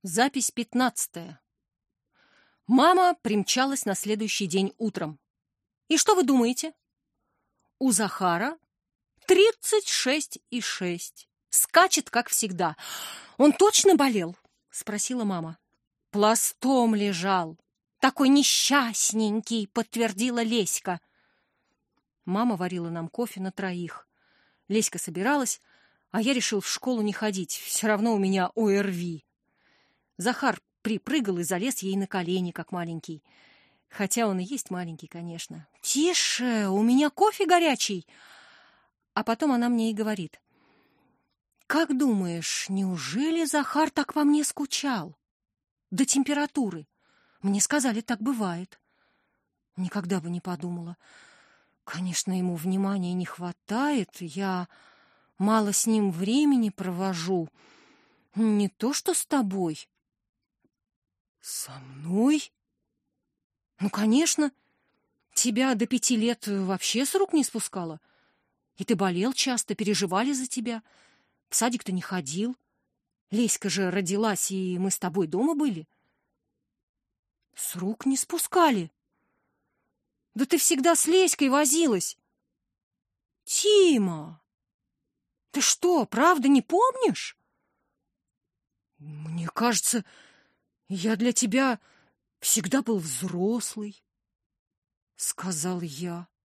Запись 15. Мама примчалась на следующий день утром. И что вы думаете? У Захара 36,6. Скачет, как всегда. Он точно болел? Спросила мама. Пластом лежал. Такой несчастненький, подтвердила Леська. Мама варила нам кофе на троих. Леська собиралась, а я решил в школу не ходить. Все равно у меня ОРВИ. Захар припрыгал и залез ей на колени, как маленький. Хотя он и есть маленький, конечно. «Тише, у меня кофе горячий!» А потом она мне и говорит. «Как думаешь, неужели Захар так во мне скучал? До температуры. Мне сказали, так бывает». Никогда бы не подумала. Конечно, ему внимания не хватает, я мало с ним времени провожу. Не то что с тобой. Со мной? Ну, конечно. Тебя до 5 лет вообще с рук не спускала. И ты болел часто, переживали за тебя. В садик ты не ходил. Леська же родилась, и мы с тобой дома были. С рук не спускали. Да ты всегда с Леськой возилась. Тима, ты что, правда не помнишь? Мне кажется, я для тебя всегда был взрослый, сказал я.